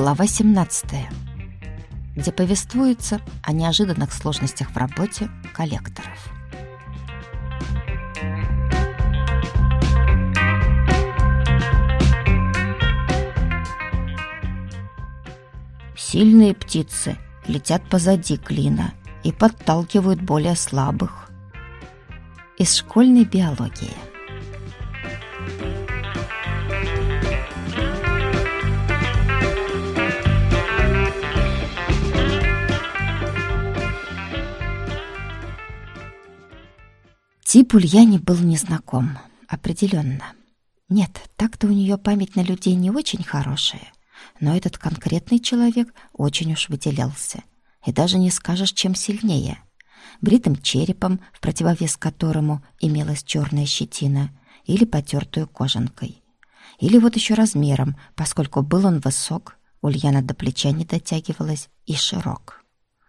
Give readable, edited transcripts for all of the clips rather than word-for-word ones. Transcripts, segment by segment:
Глава 17, где повествуется о неожиданных сложностях в работе коллекторов. Сильные птицы летят позади клина и подталкивают более слабых. Из школьной биологии. Тип Ульяне был незнаком, определенно. Нет, так-то у нее память на людей не очень хорошая, но этот конкретный человек очень уж выделялся. И даже не скажешь, чем сильнее. Бритым черепом, в противовес которому имелась черная щетина, или потертую кожанкой. Или вот еще размером, поскольку был он высок, Ульяна до плеча не дотягивалась, и широк.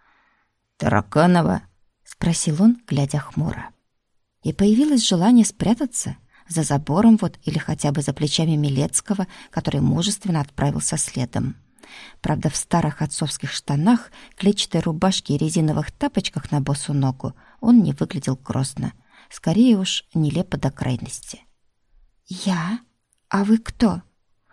«Тараканова?» — спросил он, глядя хмуро. И появилось желание спрятаться за забором вот или хотя бы за плечами Милецкого, который мужественно отправился следом. Правда, в старых отцовских штанах, клетчатой рубашке и резиновых тапочках на босу ногу он не выглядел грозно, скорее уж нелепо до крайности. «Я? А вы кто?»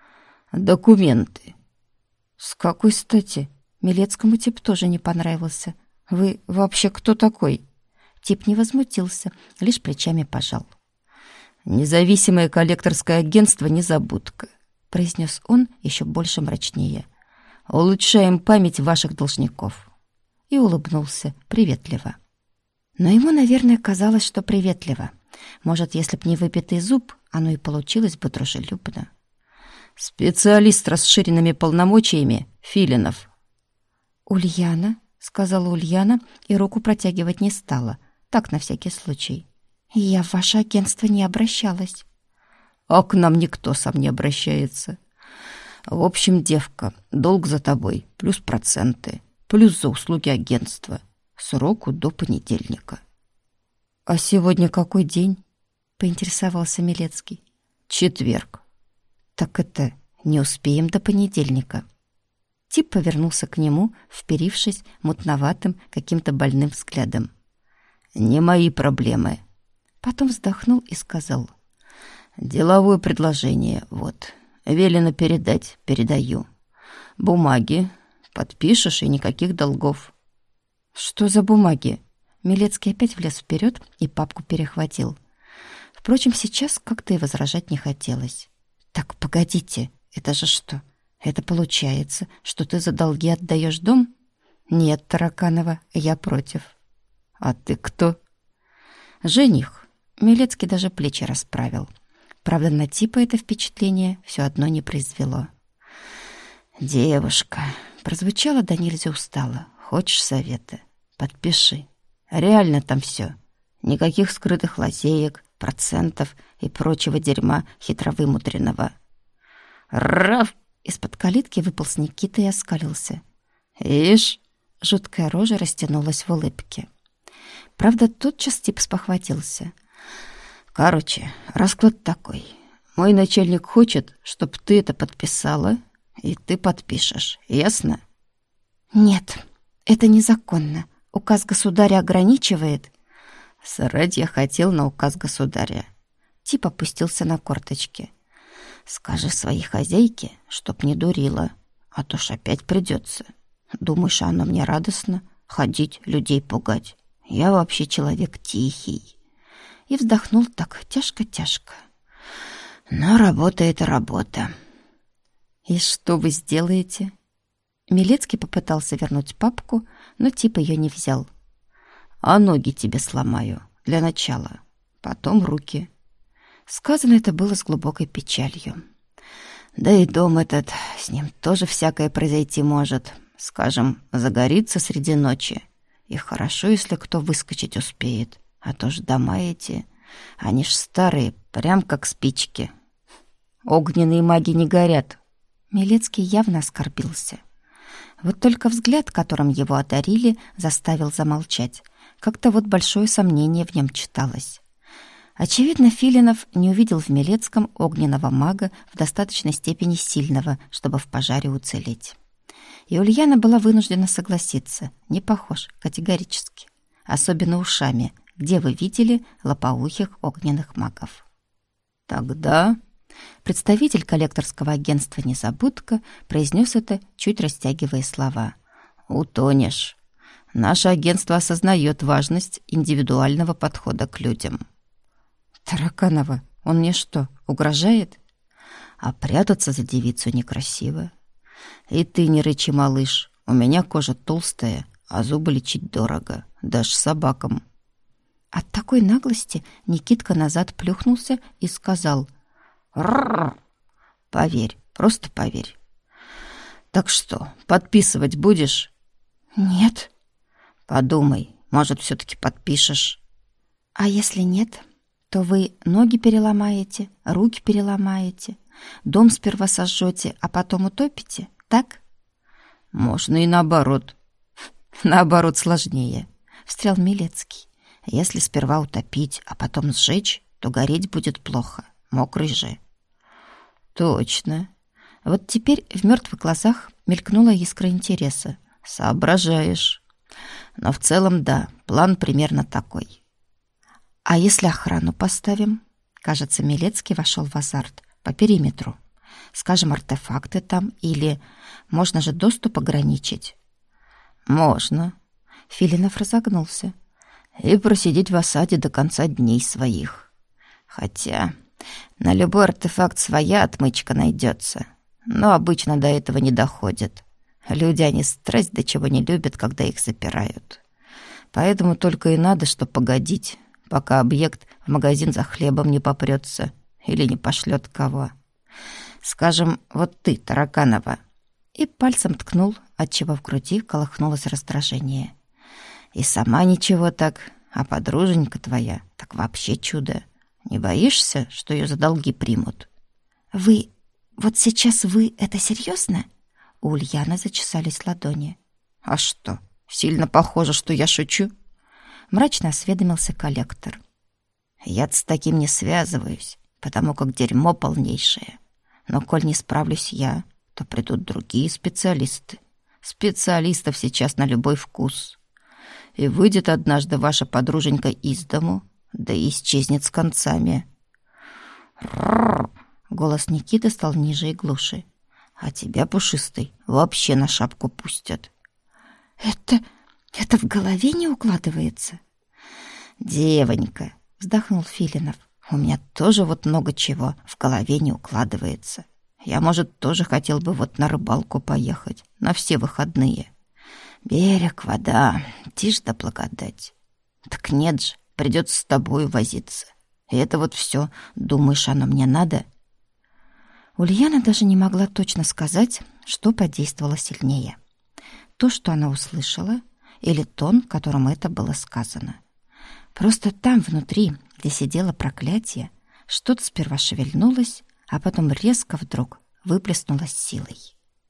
«Документы». «С какой стати? Милецкому тип тоже не понравился. Вы вообще кто такой?» Тип не возмутился, лишь плечами пожал. «Независимое коллекторское агентство «Незабудка», — произнес он еще больше мрачнее. «Улучшаем память ваших должников». И улыбнулся приветливо. Но ему, наверное, казалось, что приветливо. Может, если б не выбитый зуб, оно и получилось бы дружелюбно. «Специалист с расширенными полномочиями Филинов». «Ульяна», — сказала Ульяна, и руку протягивать не стала. Так, на всякий случай. «Я в ваше агентство не обращалась». «А к нам никто сам не обращается. В общем, девка, долг за тобой, плюс проценты, плюс за услуги агентства. Сроку до понедельника». «А сегодня какой день?» — поинтересовался Милецкий. «Четверг». «Так это не успеем до понедельника». Тип повернулся к нему, вперившись мутноватым, каким-то больным взглядом. «Не мои проблемы». Потом вздохнул и сказал. «Деловое предложение, вот. Велено передать, передаю. Бумаги. Подпишешь, и никаких долгов». «Что за бумаги?» Милецкий опять влез вперед и папку перехватил. Впрочем, сейчас как-то и возражать не хотелось. «Так, погодите, это же что? Это получается, что ты за долги отдаешь дом?» «Нет, Тараканова, я против». «А ты кто?» «Жених». Милецкий даже плечи расправил. Правда, на типа это впечатление все одно не произвело. «Девушка», прозвучало да нельзя устало. «Хочешь совета? Подпиши. Реально там все. Никаких скрытых лазеек, процентов и прочего дерьма хитровымудренного». «Раф!» Из-под калитки выполз Никита и оскалился. «Ишь!» Жуткая рожа растянулась в улыбке. Правда, тотчас тип спохватился. «Короче, расклад такой. Мой начальник хочет, чтоб ты это подписала, и ты подпишешь. Ясно?» «Нет, это незаконно. Указ государя ограничивает». «Срать я хотел на указ государя». Тип опустился на корточки. «Скажи своей хозяйке, чтоб не дурила, а то ж опять придется. Думаешь, оно мне радостно ходить, людей пугать? Я вообще человек тихий». И вздохнул так тяжко-тяжко. «Но работа — это работа». «И что вы сделаете?» Милецкий попытался вернуть папку, но тип ее не взял. «А ноги тебе сломаю для начала, потом руки». Сказано это было с глубокой печалью. «Да и дом этот, с ним тоже всякое произойти может. Скажем, загорится среди ночи. И хорошо, если кто выскочить успеет. А то ж дома эти, они ж старые, прям как спички. Огненные маги не горят». Милецкий явно оскорбился. Вот только взгляд, которым его одарили, заставил замолчать. Как-то вот большое сомнение в нем читалось. Очевидно, Филинов не увидел в Милецком огненного мага в достаточной степени сильного, чтобы в пожаре уцелеть. И Ульяна была вынуждена согласиться. Не похож, категорически. Особенно ушами. Где вы видели лопоухих огненных магов? Тогда представитель коллекторского агентства «Незабудка» произнес это, чуть растягивая слова. утонешь. Наше агентство осознает важность индивидуального подхода к людям. Тараканова, он мне что, угрожает? А прятаться за девицу некрасиво. И ты не рычи, малыш. У меня кожа толстая, а зубы лечить дорого. Дашь собакам. От такой наглости Никитка назад плюхнулся и сказал: «Рррр! Поверь, просто поверь. Так что, подписывать будешь?» «Нет». «Подумай, может, все-таки подпишешь?» «А если нет, то вы ноги переломаете, руки переломаете, дом сперва сожжете, а потом утопите, так?» «Можно и наоборот». «Наоборот сложнее», — встрял Милецкий. «Если сперва утопить, а потом сжечь, то гореть будет плохо, мокрый же». «Точно». Вот теперь в мертвых глазах мелькнула искра интереса. «Соображаешь. Но в целом, да, план примерно такой». «А если охрану поставим?» Кажется, Милецкий вошел в азарт. «По периметру. Скажем, артефакты там, или можно же доступ ограничить?» «Можно». Филинов разогнулся. «И просидеть в осаде до конца дней своих. Хотя на любой артефакт своя отмычка найдется. Но обычно до этого не доходит. Люди, они страсть до чего не любят, когда их запирают. Поэтому только и надо, что погодить, пока объект в магазин за хлебом не попрется или не пошлет кого. Скажем, вот ты, Тараканова». И пальцем ткнул, отчего в груди колыхнулось раздражение. «И сама ничего так, а подруженька твоя так вообще чудо. Не боишься, что ее за долги примут?» «Вы... вот сейчас вы это серьезно?» У Ульяны зачесались ладони. «А что, сильно похоже, что я шучу?» Мрачно осведомился коллектор. «Я с таким не связываюсь, потому как дерьмо полнейшее. Но коль не справлюсь я, то придут другие специалисты. Специалистов сейчас на любой вкус. И выйдет однажды ваша подруженька из дому, да и исчезнет с концами». «Рррр!» Голос Никиты стал ниже и глуше. «А тебя, пушистый, вообще на шапку пустят». Это в голове не укладывается?» «Девонька», — вздохнул Филинов, «у меня тоже вот много чего в голове не укладывается. Я, может, тоже хотел бы вот на рыбалку поехать на все выходные. Берег, вода, тишь да благодать. Так нет же, придется с тобой возиться. И это вот все, думаешь, оно мне надо?» Ульяна даже не могла точно сказать, что подействовало сильнее. То, что она услышала, или тон, которым это было сказано. Просто там, внутри, где сидело проклятие, что-то сперва шевельнулось, а потом резко вдруг выплеснулось силой.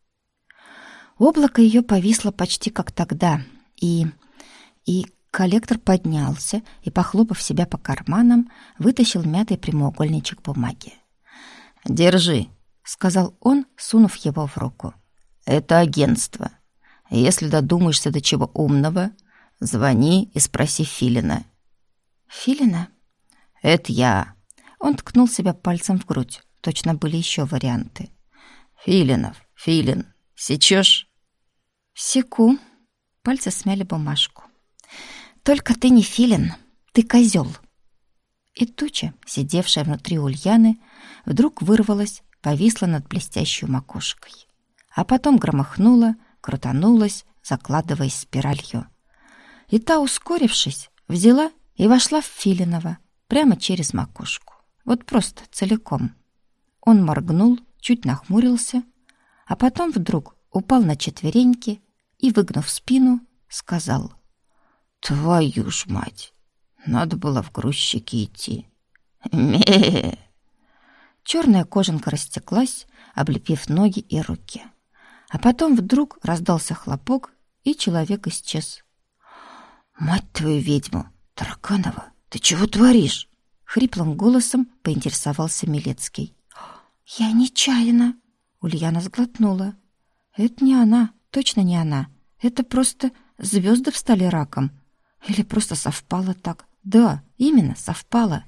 Облако ее повисло почти как тогда, и коллектор поднялся и, похлопав себя по карманам, вытащил мятый прямоугольничек бумаги. «Держи», — сказал он, сунув его в руку. «Это агентство. Если додумаешься до чего умного, звони и спроси Филина». «Филина?» «Это я». Он ткнул себя пальцем в грудь. Точно были еще варианты. «Филинов, Филин, сечешь?» «Секу». Пальцы смяли бумажку. «Только ты не Филин, ты козел». И туча, сидевшая внутри Ульяны, вдруг вырвалась, повисла над блестящей макушкой. А потом громыхнула, крутанулась, закладываясь спиралью. И та, ускорившись, взяла и вошла в Филинова прямо через макушку. Вот просто целиком. Он моргнул, чуть нахмурился, а потом вдруг упал на четвереньки и, выгнув спину, сказал: «Твою ж мать! Надо было в грузчики идти. Ме!» Черная кожанка растеклась, облепив ноги и руки. А потом вдруг раздался хлопок, и человек исчез. «Мать твою ведьму! Тараканова, ты чего творишь?» Хриплым голосом поинтересовался Милецкий. «Я нечаянно!» Ульяна сглотнула. «Это не она, точно не она. Это просто звезды встали раком. Или просто совпало так. Да, именно, совпало.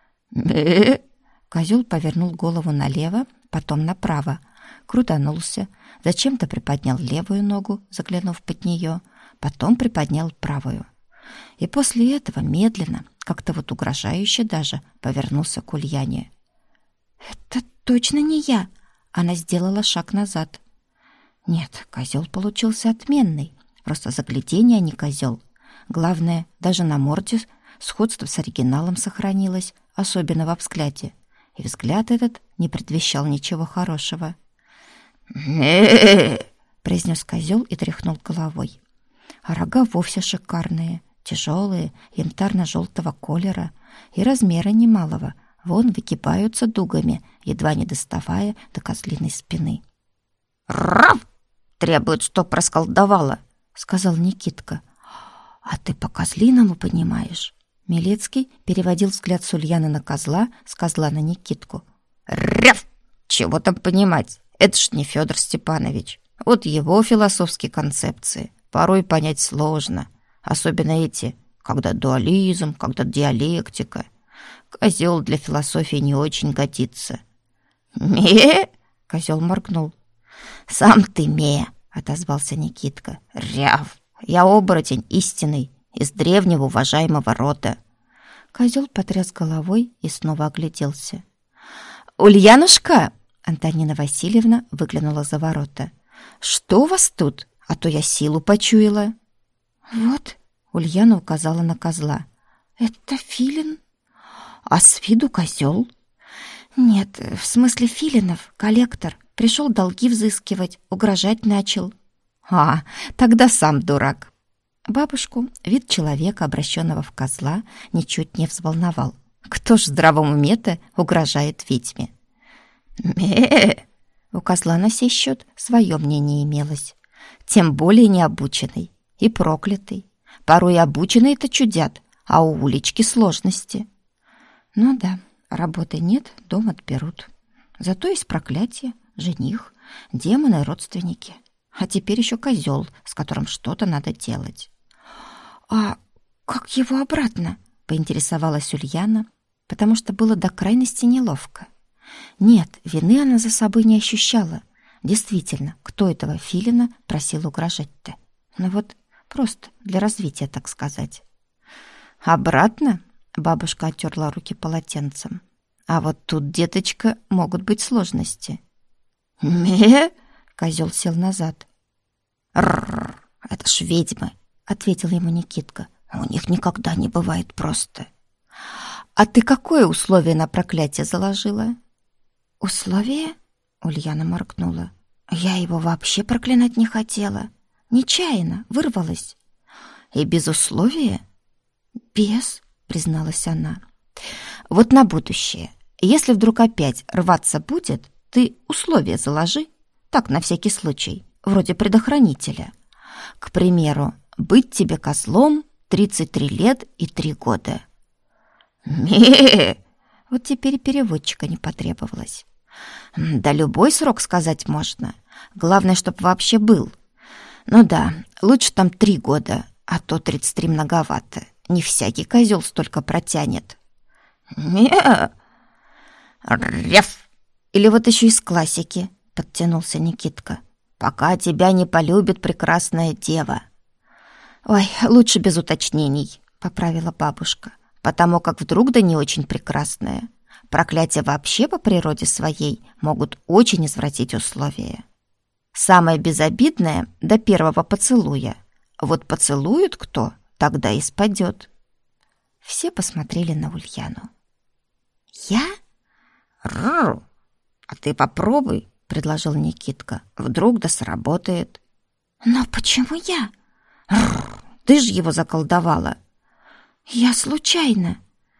Козел повернул голову налево, потом направо, крутанулся, зачем-то приподнял левую ногу, заглянув под нее, потом приподнял правую. И после этого медленно, как-то вот угрожающе даже, повернулся к Ульяне. «Это точно не я!» Она сделала шаг назад. Нет, козел получился отменный. Просто загляденье, а не козел. Главное, даже на морде сходство с оригиналом сохранилось, особенно во взгляде. И взгляд этот не предвещал ничего хорошего. Произнес козел и тряхнул головой. А рога вовсе шикарные, тяжелые, янтарно-желтого колера и размера немалого. Вон выгибаются дугами, едва не доставая до козлиной спины. «Рав! Требует, чтоб расколдовала», — сказал Никитка. «А ты по-козлиному понимаешь?» Милецкий переводил взгляд с Ульяны на козла, с козла на Никитку. «Ряв! Чего там понимать? Это ж не Федор Степанович. Вот его философские концепции порой понять сложно. Особенно эти, когда дуализм, когда диалектика. Козел для философии не очень годится». «Ме?» — козел моргнул. «Сам ты ме!» — отозвался Никитка. «Ряв! Я оборотень истинный, из древнего уважаемого рода». Козел потряс головой и снова огляделся. «Ульянушка!» — Антонина Васильевна выглянула за ворота. «Что у вас тут? А то я силу почуяла». «Вот», — Ульяна указала на козла. «Это филин?» «А с виду козел?» «Нет, в смысле Филинов, коллектор. Пришел долги взыскивать, угрожать начал». «А, тогда сам дурак». Бабушку вид человека, обращенного в козла, ничуть не взволновал. Кто ж в здравом уме-то угрожает ведьме? «Ме!» У козла на сей счет свое мнение имелось. Тем более необученный и проклятый. Порой обученные-то чудят, а у Улечки сложности. Ну да, работы нет, дом отберут. Зато есть проклятие, жених, демоны, родственники. А теперь еще козел, с которым что-то надо делать. «А как его обратно?» — поинтересовалась Ульяна, потому что было до крайности неловко. Нет, вины она за собой не ощущала. Действительно, кто этого филина просил угрожать-то? Ну вот, просто для развития, так сказать. «Обратно?» — бабушка оттерла руки полотенцем. «А вот тут, деточка, могут быть сложности». «Ме?» — козел сел назад. «Рррр, это ж ведьмы», — ответил ему Никитка. «У них никогда не бывает просто». «А ты какое условие на проклятие заложила?» «Условие?» — Ульяна моргнула. «Я его вообще проклинать не хотела. Нечаянно, вырвалась». «И без условия?» «Без», — призналась она. «Вот на будущее. Если вдруг опять рваться будет, ты условия заложи. Так, на всякий случай, вроде предохранителя. К примеру, быть тебе козлом 33 лет и 3 года». «Ме!» Вот теперь переводчика не потребовалось. «Да любой срок сказать можно. Главное, чтоб вообще был. Ну да, лучше там 3 года, а то 33 многовато. Не всякий козел столько протянет». «Ме!» «Рев!» «Или вот еще из классики», — подтянулся Никитка. «Пока тебя не полюбит прекрасная дева». «Ой, лучше без уточнений», — поправила бабушка. «Потому как вдруг да не очень прекрасная. Проклятия вообще по природе своей могут очень извратить условия. Самое безобидное — до первого поцелуя. Вот поцелует кто, тогда и спадет». Все посмотрели на Ульяну. «Я?» «Рррр! А ты попробуй», — предложил Никитка. «Вдруг да сработает». «Но почему я?» «Рррр! Ты ж его заколдовала». «Я случайно».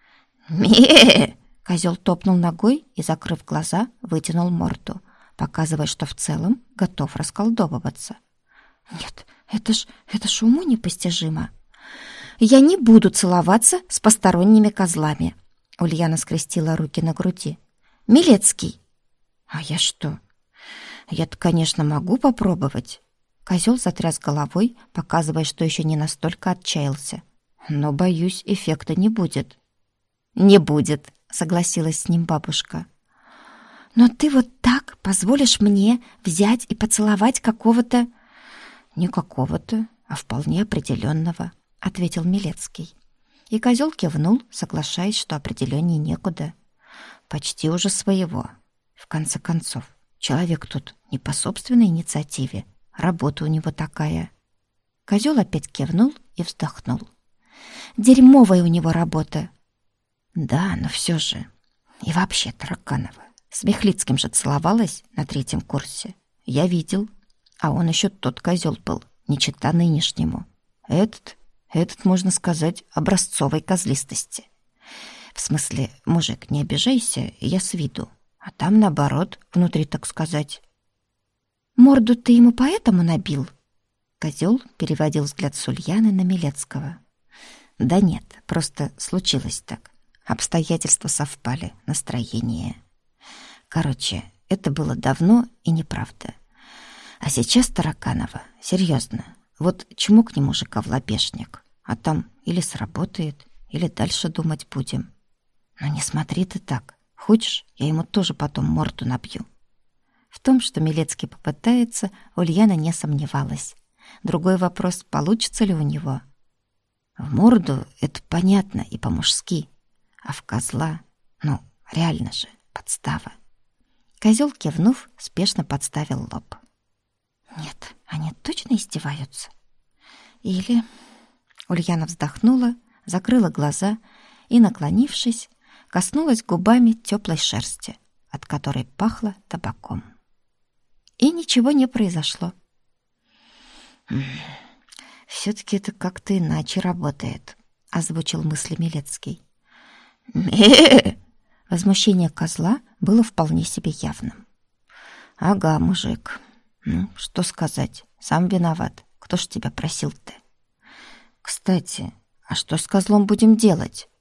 «Ме!» Козел топнул ногой и, закрыв глаза, вытянул морду, показывая, что в целом готов расколдовываться. «Нет, это ж уму непостижимо. Я не буду целоваться с посторонними козлами». Ульяна скрестила руки на груди. «Милецкий». «А я что? Я-то, конечно, могу попробовать». Козел затряс головой, показывая, что еще не настолько отчаялся. «Но, боюсь, эффекта не будет». «Не будет», — согласилась с ним бабушка. «Но ты вот так позволишь мне взять и поцеловать какого-то...» «Не какого-то, а вполне определенного», — ответил Милецкий. И козел кивнул, соглашаясь, что определеннее некуда. «Почти уже своего. В конце концов, человек тут не по собственной инициативе, работа у него такая». Козел опять кивнул и вздохнул. «Дерьмовая у него работа». «Да, но все же. И вообще, Тараканова, с Михлицким же целовалась на 3-м курсе. Я видел. А он еще тот козел был, не чета нынешнему. Этот, можно сказать, образцовой козлистости. В смысле, мужик, не обижайся, я с виду. А там, наоборот, внутри, так сказать». «Морду ты ему поэтому набил?» Козел переводил взгляд с Ульяны на Милецкого. «Да нет, просто случилось так. Обстоятельства совпали, настроение. Короче, это было давно и неправда. А сейчас, Тараканова, серьезно, вот чмокни мужика в лобешник, а там или сработает, или дальше думать будем. Но не смотри ты так. Хочешь, я ему тоже потом морду набью». В том, что Милецкий попытается, Ульяна не сомневалась. Другой вопрос, получится ли у него. В морду это понятно и по-мужски. А в козла, реально же, подстава. Козел, кивнув, спешно подставил лоб. «Нет, они точно издеваются? Или...» Ульяна вздохнула, закрыла глаза и, наклонившись, коснулась губами теплой шерсти, от которой пахло табаком. И ничего не произошло. «Все-таки это как-то иначе работает», — озвучил мысли Милецкий. Возмущение козла было вполне себе явным. «Ага, мужик. Что сказать? Сам виноват. Кто ж тебя просил-то? Кстати, а что с козлом будем делать?»